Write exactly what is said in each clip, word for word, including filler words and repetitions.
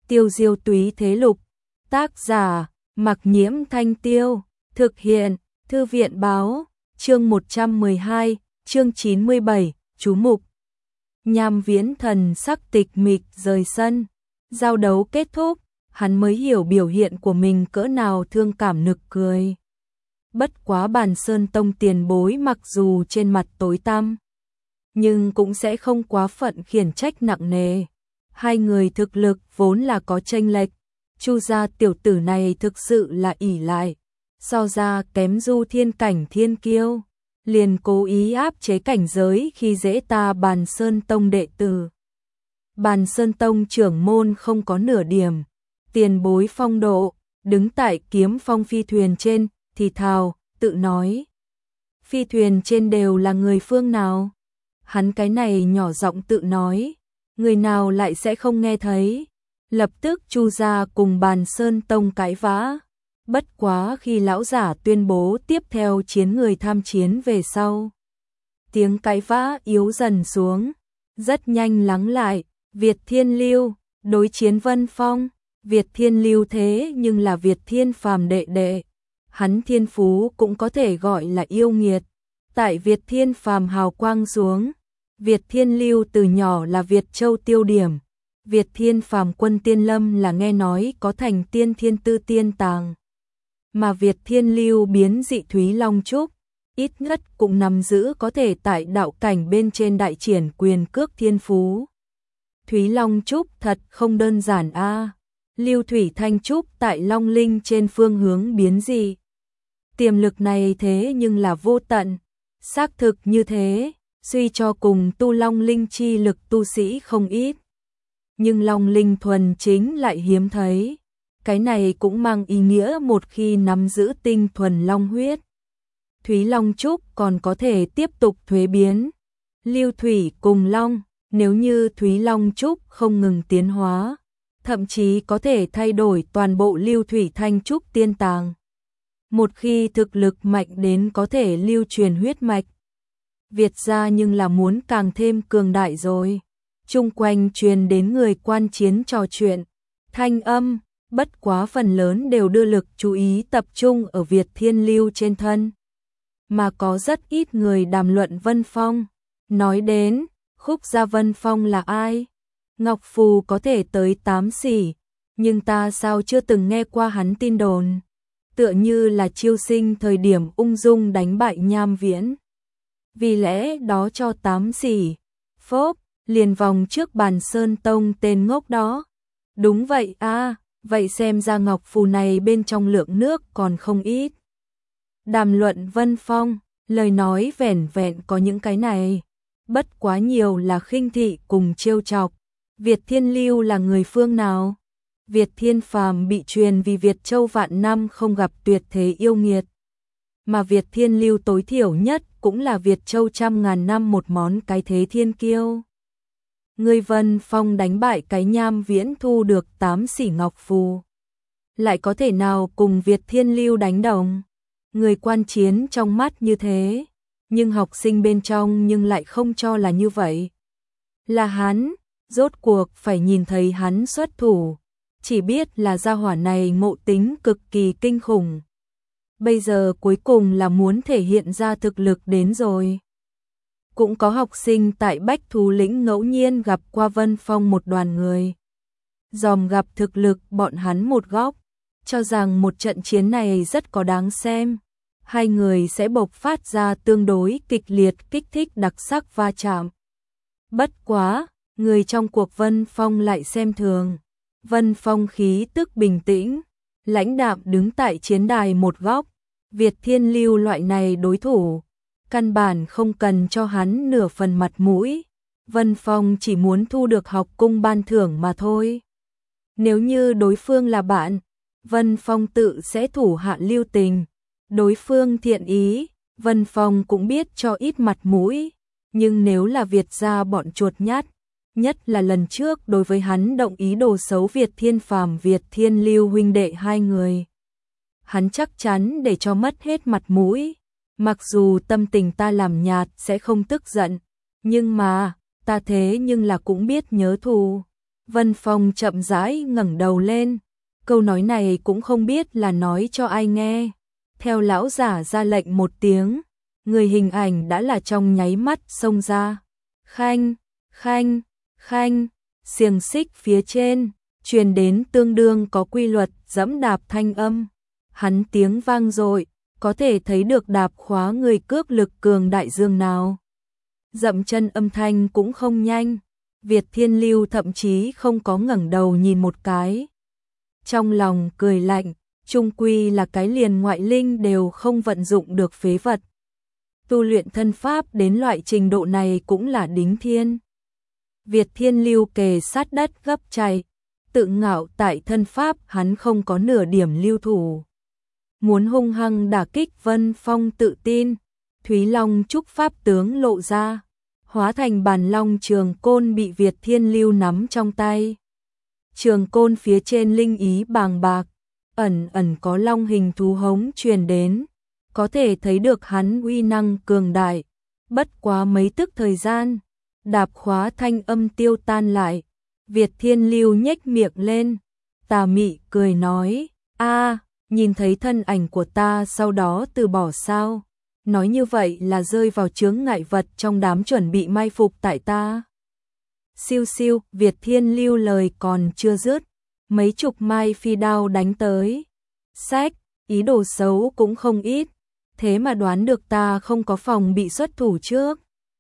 Tiêu diêu túy thế lục. Tác giả, Mặc Nhiễm Thanh Tiêu. Thực hiện, Thư viện Báo. Chương một trăm mười hai, chương chín mươi bảy, chú mục. Nham Viễn thần sắc tịch mịch rời sân. Giao đấu kết thúc, hắn mới hiểu biểu hiện của mình cỡ nào thương cảm nực cười. Bất quá Bàn Sơn Tông tiền bối mặc dù trên mặt tối tăm, nhưng cũng sẽ không quá phận khiển trách nặng nề. Hai người thực lực vốn là có chênh lệch, Chu gia tiểu tử này thực sự là ỷ lại, so ra kém Du Thiên cảnh thiên kiêu, liền cố ý áp chế cảnh giới khi dễ ta Bàn Sơn Tông đệ tử. Bàn Sơn Tông trưởng môn không có nửa điểm tiền bối phong độ, đứng tại kiếm phong phi thuyền trên, thì thào, tự nói. Phi thuyền trên đều là người phương nào? Hắn cái này nhỏ giọng tự nói, người nào lại sẽ không nghe thấy. Lập tức Chu gia cùng Bàn Sơn Tông cãi vã. Bất quá khi lão giả tuyên bố tiếp theo chiến người tham chiến về sau, tiếng cãi vã yếu dần xuống, rất nhanh lắng lại. Việt Thiên Lưu đối chiến Vân Phong. Việt Thiên Lưu thế nhưng là Việt Thiên Phàm đệ đệ, hắn thiên phú cũng có thể gọi là yêu nghiệt. Tại Việt Thiên Phàm hào quang xuống, Việt Thiên Lưu từ nhỏ là Việt Châu tiêu điểm. Việt Thiên Phàm quân tiên lâm là nghe nói có thành tiên thiên tư tiên tàng, mà Việt Thiên Lưu biến dị Thúy Long Trúc, ít nhất cũng nắm giữ có thể tại đạo cảnh bên trên đại triển quyền cước thiên phú. Thúy Long Trúc thật không đơn giản a. À. Lưu Thủy Thanh Trúc tại Long Linh trên phương hướng biến dị, tiềm lực này thế nhưng là vô tận. Xác thực như thế, suy cho cùng tu Long Linh chi lực tu sĩ không ít, nhưng Long Linh thuần chính lại hiếm thấy. Cái này cũng mang ý nghĩa một khi nắm giữ tinh thuần long huyết, Thúy Long Trúc còn có thể tiếp tục thuế biến. Lưu Thủy cùng Long, nếu như Thúy Long Trúc không ngừng tiến hóa, thậm chí có thể thay đổi toàn bộ Lưu Thủy Thanh Trúc tiên tàng. Một khi thực lực mạnh đến có thể lưu truyền huyết mạch, Việt gia nhưng là muốn càng thêm cường đại rồi. Chung quanh truyền đến người quan chiến trò chuyện, thanh âm, bất quá phần lớn đều đưa lực chú ý tập trung ở Việt Thiên Lưu trên thân, mà có rất ít người đàm luận Vân Phong. Nói đến, Khúc gia Vân Phong là ai? Ngọc Phù có thể tới tám xỉ, nhưng ta sao chưa từng nghe qua hắn tin đồn. Tựa như là chiêu sinh thời điểm ung dung đánh bại Nham Viễn, vì lẽ đó cho tám xỉ. Phốp, liền vòng trước Bàn Sơn Tông tên ngốc đó. Đúng vậy a, à, vậy xem ra Ngọc Phù này bên trong lượng nước còn không ít. Đàm luận Vân Phong, lời nói vẻn vẹn có những cái này, bất quá nhiều là khinh thị cùng trêu chọc. Việt Thiên Lưu là người phương nào? Việt Thiên Phàm bị truyền vì Việt Châu vạn năm không gặp tuyệt thế yêu nghiệt, mà Việt Thiên Lưu tối thiểu nhất cũng là Việt Châu trăm ngàn năm một món cái thế thiên kiêu. Người Vân Phong đánh bại cái Nham Viễn thu được tám xỉ Ngọc Phù, lại có thể nào cùng Việt Thiên Lưu đánh đồng? Người quan chiến trong mắt như thế, nhưng học sinh bên trong nhưng lại không cho là như vậy. Là hắn, rốt cuộc phải nhìn thấy hắn xuất thủ, chỉ biết là gia hỏa này ngộ tính cực kỳ kinh khủng. Bây giờ cuối cùng là muốn thể hiện ra thực lực đến rồi. Cũng có học sinh tại Bách Thú Lĩnh ngẫu nhiên gặp qua Vân Phong một đoàn người, dòm gặp thực lực bọn hắn một góc, cho rằng một trận chiến này rất có đáng xem. Hai người sẽ bộc phát ra tương đối kịch liệt kích thích đặc sắc va chạm. Bất quá, người trong cuộc Vân Phong lại xem thường. Vân Phong khí tức bình tĩnh, lãnh đạm đứng tại chiến đài một góc. Việt Thiên Lưu loại này đối thủ, căn bản không cần cho hắn nửa phần mặt mũi. Vân Phong chỉ muốn thu được học cung ban thưởng mà thôi. Nếu như đối phương là bạn, Vân Phong tự sẽ thủ hạ lưu tình. Đối phương thiện ý, Vân Phong cũng biết cho ít mặt mũi. Nhưng nếu là Việt gia bọn chuột nhát, nhất là lần trước đối với hắn động ý đồ xấu Việt Thiên Phàm Việt Thiên Lưu huynh đệ hai người, hắn chắc chắn để cho mất hết mặt mũi. Mặc dù tâm tình ta làm nhạt sẽ không tức giận, nhưng mà, ta thế nhưng là cũng biết nhớ thù. Vân Phong chậm rãi ngẩng đầu lên, câu nói này cũng không biết là nói cho ai nghe. Theo lão giả ra lệnh một tiếng, người hình ảnh đã là trong nháy mắt xông ra. Khanh, khanh, khanh, xiềng xích phía trên, truyền đến tương đương có quy luật dẫm đạp thanh âm. Hắn tiếng vang dội, có thể thấy được đạp khóa người cước lực cường đại dương nào. Dậm chân âm thanh cũng không nhanh, Việt Thiên Lưu thậm chí không có ngẩng đầu nhìn một cái. Trong lòng cười lạnh, chung quy là cái liền ngoại linh đều không vận dụng được phế vật. Tu luyện thân pháp đến loại trình độ này cũng là đính thiên. Việt Thiên Lưu kề sát đất gấp chạy, tự ngạo tại thân pháp hắn không có nửa điểm lưu thủ. Muốn hung hăng đả kích Vân Phong tự tin, Thúy Long trúc pháp tướng lộ ra, hóa thành bàn long trường côn bị Việt Thiên Lưu nắm trong tay. Trường côn phía trên linh ý bàng bạc, ẩn ẩn có long hình thú hống truyền đến, có thể thấy được hắn uy năng cường đại. Bất quá mấy tức thời gian, đạp khóa thanh âm tiêu tan lại, Việt Thiên Lưu nhếch miệng lên, tà mị cười nói, a, nhìn thấy thân ảnh của ta sau đó từ bỏ sao? Nói như vậy là rơi vào chướng ngại vật trong đám chuẩn bị mai phục tại ta. Siêu siêu, Việt Thiên Lưu lời còn chưa dứt, mấy chục mai phi đao đánh tới. Sách, ý đồ xấu cũng không ít, thế mà đoán được ta không có phòng bị xuất thủ trước.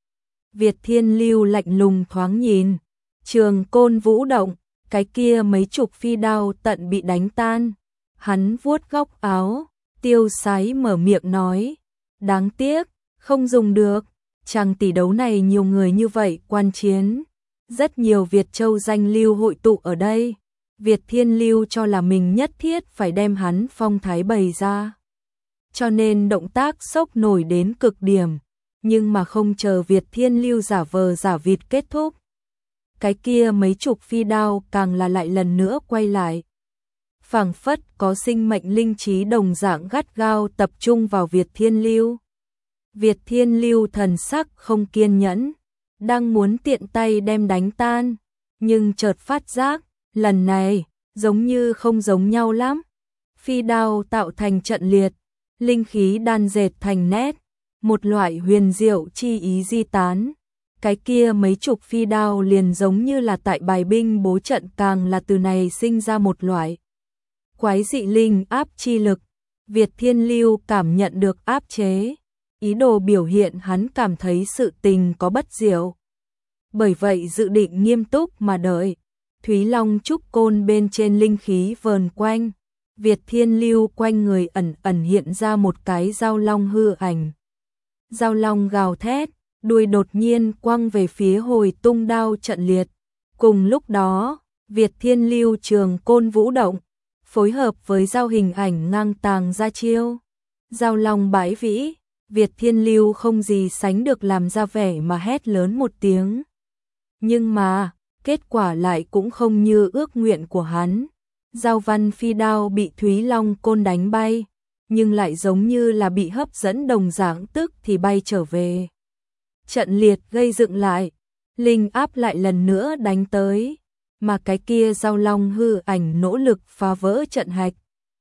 Việt Thiên Lưu lạnh lùng thoáng nhìn, trường côn vũ động, cái kia mấy chục phi đao tận bị đánh tan. Hắn vuốt góc áo, tiêu sái mở miệng nói, đáng tiếc, không dùng được, chàng tỷ đấu này nhiều người như vậy quan chiến. Rất nhiều Việt Châu danh lưu hội tụ ở đây, Việt Thiên Lưu cho là mình nhất thiết phải đem hắn phong thái bày ra. Cho nên động tác sốc nổi đến cực điểm, nhưng mà không chờ Việt Thiên Lưu giả vờ giả vịt kết thúc. Cái kia mấy chục phi đao càng là lại lần nữa quay lại. Phảng phất có sinh mệnh linh trí đồng dạng gắt gao tập trung vào Việt Thiên Lưu. Việt Thiên Lưu thần sắc không kiên nhẫn, đang muốn tiện tay đem đánh tan, nhưng chợt phát giác, lần này, giống như không giống nhau lắm. Phi đao tạo thành trận liệt, linh khí đan dệt thành nét, một loại huyền diệu chi ý di tán. Cái kia mấy chục phi đao liền giống như là tại bài binh bố trận, càng là từ này sinh ra một loại quái dị linh áp chi lực. Việt Thiên Lưu cảm nhận được áp chế, ý đồ biểu hiện hắn cảm thấy sự tình có bất diệu. Bởi vậy dự định nghiêm túc mà đợi. Thúy Long trúc côn bên trên linh khí vờn quanh, Việt Thiên Lưu quanh người ẩn ẩn hiện ra một cái dao long hư ảnh. Dao long gào thét, đuôi đột nhiên quăng về phía hồi tung đao trận liệt. Cùng lúc đó, Việt Thiên Lưu trường côn vũ động, phối hợp với dao hình ảnh ngang tàng ra chiêu. Dao long bãi vĩ, Việt Thiên Lưu không gì sánh được làm ra vẻ mà hét lớn một tiếng. Nhưng mà, kết quả lại cũng không như ước nguyện của hắn. Dao văn phi đao bị Thúy Long côn đánh bay, nhưng lại giống như là bị hấp dẫn đồng dạng, tức thì bay trở về. Trận liệt gây dựng lại, linh áp lại lần nữa đánh tới, mà cái kia dao long hư ảnh nỗ lực phá vỡ trận hạch.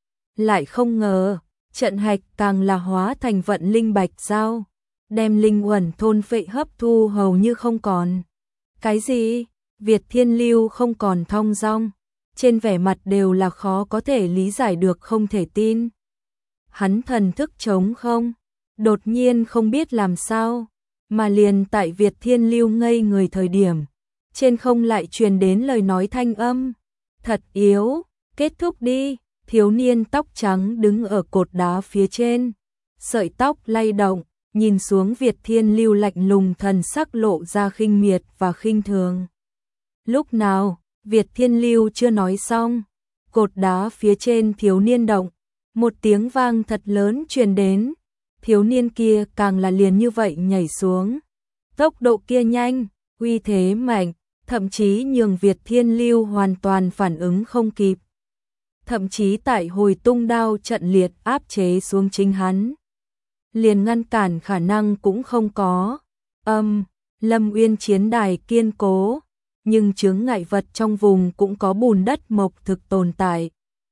Lại không ngờ, trận hạch càng là hóa thành vận linh bạch dao, đem linh uẩn thôn phệ hấp thu hầu như không còn. Cái gì? Việt Thiên Lưu không còn thong dong, trên vẻ mặt đều là khó có thể lý giải được, không thể tin. Hắn thần thức trống không, đột nhiên không biết làm sao, mà liền tại Việt Thiên Lưu ngây người thời điểm, trên không lại truyền đến lời nói thanh âm. Thật yếu, kết thúc đi. Thiếu niên tóc trắng đứng ở cột đá phía trên, sợi tóc lay động, nhìn xuống Việt Thiên Lưu lạnh lùng, thần sắc lộ ra khinh miệt và khinh thường. Lúc nào, Việt Thiên Lưu chưa nói xong, cột đá phía trên thiếu niên động, một tiếng vang thật lớn truyền đến, thiếu niên kia càng là liền như vậy nhảy xuống. Tốc độ kia nhanh, uy thế mạnh, thậm chí nhường Việt Thiên Lưu hoàn toàn phản ứng không kịp. Thậm chí tại hồi tung đao trận liệt áp chế xuống chính hắn, liền ngăn cản khả năng cũng không có. Âm, Lâm Uyên chiến đài kiên cố, nhưng chướng ngại vật trong vùng cũng có bùn đất mộc thực tồn tại.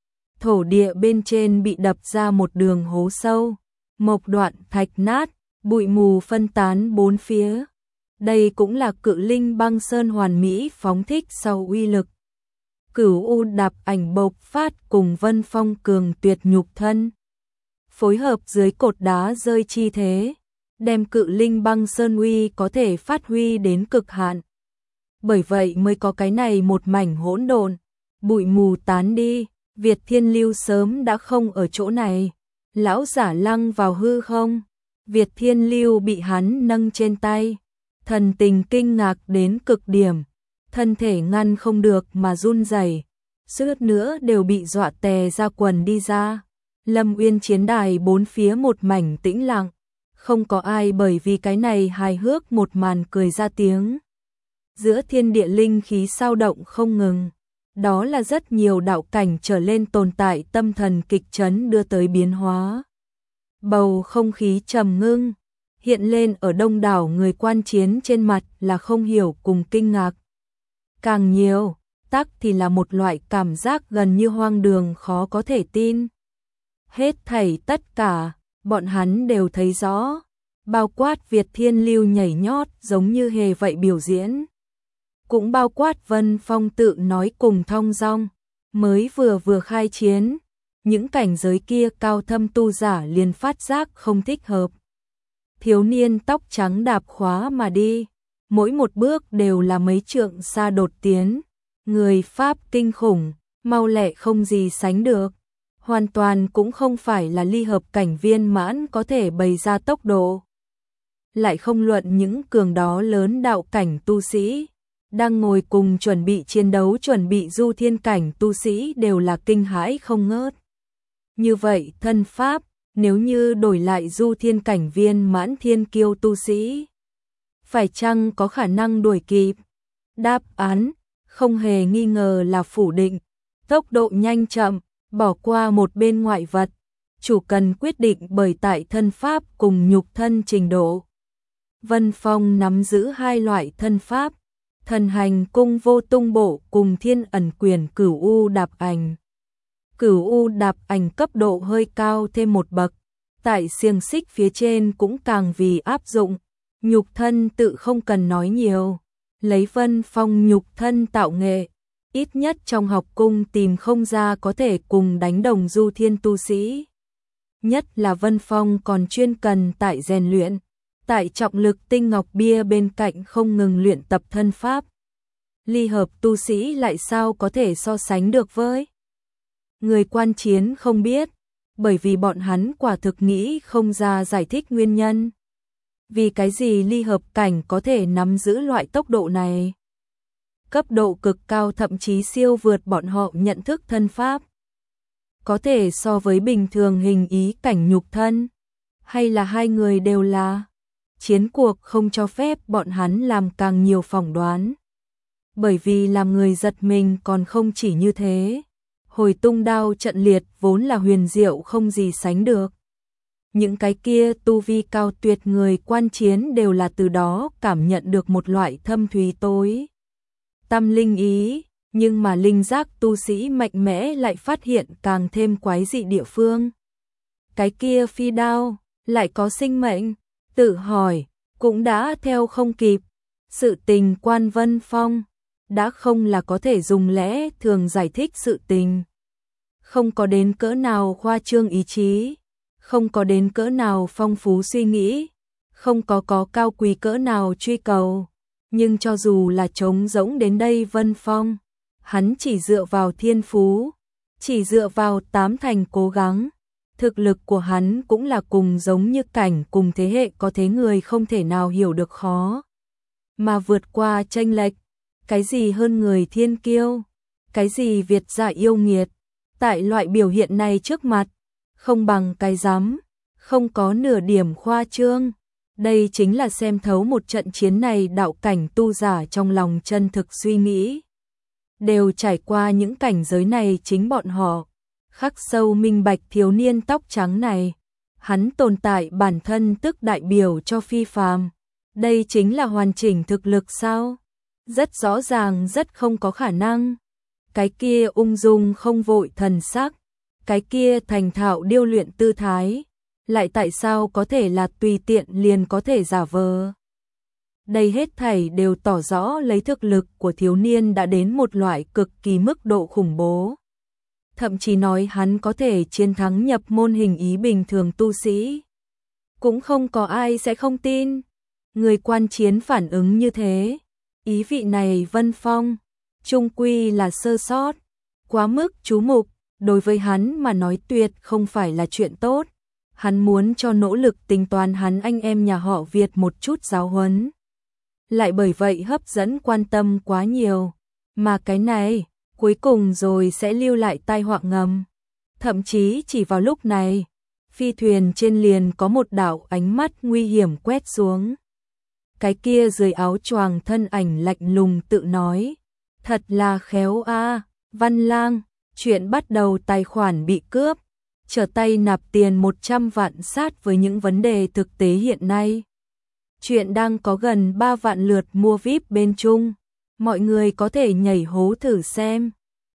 Thổ địa bên trên bị đập ra một đường hố sâu, mộc đoạn thạch nát, bụi mù phân tán bốn phía. Đây cũng là Cự Linh Băng Sơn hoàn mỹ phóng thích sau uy lực. Cửu U Đạp Ảnh bộc phát cùng Vân Phong cường tuyệt nhục thân, phối hợp dưới cột đá rơi chi thế, đem Cự Linh Băng Sơn uy có thể phát huy đến cực hạn. Bởi vậy mới có cái này một mảnh hỗn độn, bụi mù tán đi, Việt Thiên Lưu sớm đã không ở chỗ này. Lão giả lăng vào hư không, Việt Thiên Lưu bị hắn nâng trên tay, thần tình kinh ngạc đến cực điểm, thân thể ngăn không được mà run rẩy, suýt nữa đều bị dọa tè ra quần đi ra. Lâm Uyên chiến đài bốn phía một mảnh tĩnh lặng, không có ai bởi vì cái này hài hước một màn cười ra tiếng. Giữa thiên địa linh khí sao động không ngừng, đó là rất nhiều đạo cảnh trở lên tồn tại tâm thần kịch chấn đưa tới biến hóa. Bầu không khí trầm ngưng, hiện lên ở đông đảo người quan chiến trên mặt là không hiểu cùng kinh ngạc. Càng nhiều, tắc thì là một loại cảm giác gần như hoang đường khó có thể tin. Hết thảy tất cả, bọn hắn đều thấy rõ, bao quát Việt Thiên Lưu nhảy nhót giống như hề vậy biểu diễn. Cũng bao quát Vân Phong tự nói cùng thong dong, mới vừa vừa khai chiến, những cảnh giới kia cao thâm tu giả liền phát giác không thích hợp. Thiếu niên tóc trắng đạp khóa mà đi, mỗi một bước đều là mấy trượng xa đột tiến, người Pháp kinh khủng, mau lẹ không gì sánh được, hoàn toàn cũng không phải là ly hợp cảnh viên mãn có thể bày ra tốc độ. Lại không luận những cường đó lớn đạo cảnh tu sĩ, đang ngồi cùng chuẩn bị chiến đấu chuẩn bị du thiên cảnh tu sĩ đều là kinh hãi không ngớt. Như vậy thân pháp, nếu như đổi lại du thiên cảnh viên mãn thiên kiêu tu sĩ, phải chăng có khả năng đuổi kịp? Đáp án, không hề nghi ngờ là phủ định. Tốc độ nhanh chậm, bỏ qua một bên ngoại vật, chủ cần quyết định bởi tại thân pháp cùng nhục thân trình độ. Vân Phong nắm giữ hai loại thân pháp, thần hành cung vô tung bộ cùng thiên ẩn quyền cửu u đạp ảnh. Cửu u đạp ảnh cấp độ hơi cao thêm một bậc, tại xiềng xích phía trên cũng càng vì áp dụng, nhục thân tự không cần nói nhiều, lấy Vân Phong nhục thân tạo nghệ, ít nhất trong học cung tìm không ra có thể cùng đánh đồng du thiên tu sĩ. Nhất là Vân Phong còn chuyên cần tại rèn luyện, tại trọng lực tinh ngọc bia bên cạnh không ngừng luyện tập thân pháp. Ly hợp tu sĩ lại sao có thể so sánh được với? Người quan chiến không biết, bởi vì bọn hắn quả thực nghĩ không ra giải thích nguyên nhân. Vì cái gì ly hợp cảnh có thể nắm giữ loại tốc độ này? Cấp độ cực cao thậm chí siêu vượt bọn họ nhận thức thân pháp. Có thể so với bình thường hình ý cảnh nhục thân, hay là hai người đều là? Chiến cuộc không cho phép bọn hắn làm càng nhiều phỏng đoán. Bởi vì làm người giật mình còn không chỉ như thế. Hồi tung đao trận liệt vốn là huyền diệu không gì sánh được. Những cái kia tu vi cao tuyệt người quan chiến đều là từ đó cảm nhận được một loại thâm thúy tối tâm linh ý, nhưng mà linh giác tu sĩ mạnh mẽ lại phát hiện càng thêm quái dị địa phương. Cái kia phi đao lại có sinh mệnh, tự hỏi cũng đã theo không kịp. Sự tình quan Vân Phong đã không là có thể dùng lẽ thường giải thích sự tình. Không có đến cỡ nào khoa trương ý chí, không có đến cỡ nào phong phú suy nghĩ, không có có cao quý cỡ nào truy cầu. Nhưng cho dù là trống rỗng đến đây Vân Phong, hắn chỉ dựa vào thiên phú, chỉ dựa vào tám thành cố gắng. Thực lực của hắn cũng là cùng giống như cảnh cùng thế hệ có thế người không thể nào hiểu được khó. Mà vượt qua chênh lệch, cái gì hơn người thiên kiêu, cái gì Việt dạ yêu nghiệt, tại loại biểu hiện này trước mặt, không bằng cái rắm, không có nửa điểm khoa trương. Đây chính là xem thấu một trận chiến này đạo cảnh tu giả trong lòng chân thực suy nghĩ. Đều trải qua những cảnh giới này chính bọn họ, khắc sâu minh bạch thiếu niên tóc trắng này. Hắn tồn tại bản thân tức đại biểu cho phi phàm. Đây chính là hoàn chỉnh thực lực sao? Rất rõ ràng rất không có khả năng. Cái kia ung dung không vội thần sắc, cái kia thành thạo điêu luyện tư thái, lại tại sao có thể là tùy tiện liền có thể giả vờ. Đây hết thảy đều tỏ rõ lấy thực lực của thiếu niên đã đến một loại cực kỳ mức độ khủng bố. Thậm chí nói hắn có thể chiến thắng nhập môn hình ý bình thường tu sĩ. Cũng không có ai sẽ không tin. Người quan chiến phản ứng như thế. Ý vị này Vân Phong, chung quy là sơ sót, quá mức chú mục, đối với hắn mà nói tuyệt không phải là chuyện tốt. Hắn muốn cho nỗ lực tính toán hắn anh em nhà họ Việt một chút giáo huấn. Lại bởi vậy hấp dẫn quan tâm quá nhiều. Mà cái này, cuối cùng rồi sẽ lưu lại tai họa ngầm. Thậm chí chỉ vào lúc này, phi thuyền trên liền có một đạo ánh mắt nguy hiểm quét xuống. Cái kia dưới áo choàng thân ảnh lạnh lùng tự nói. Thật là khéo a, Văn Lang, chuyện bắt đầu tài khoản bị cướp, trở tay nạp tiền một trăm vạn sát với những vấn đề thực tế hiện nay. Chuyện đang có gần ba vạn lượt mua vi ai pi bên Trung, mọi người có thể nhảy hố thử xem.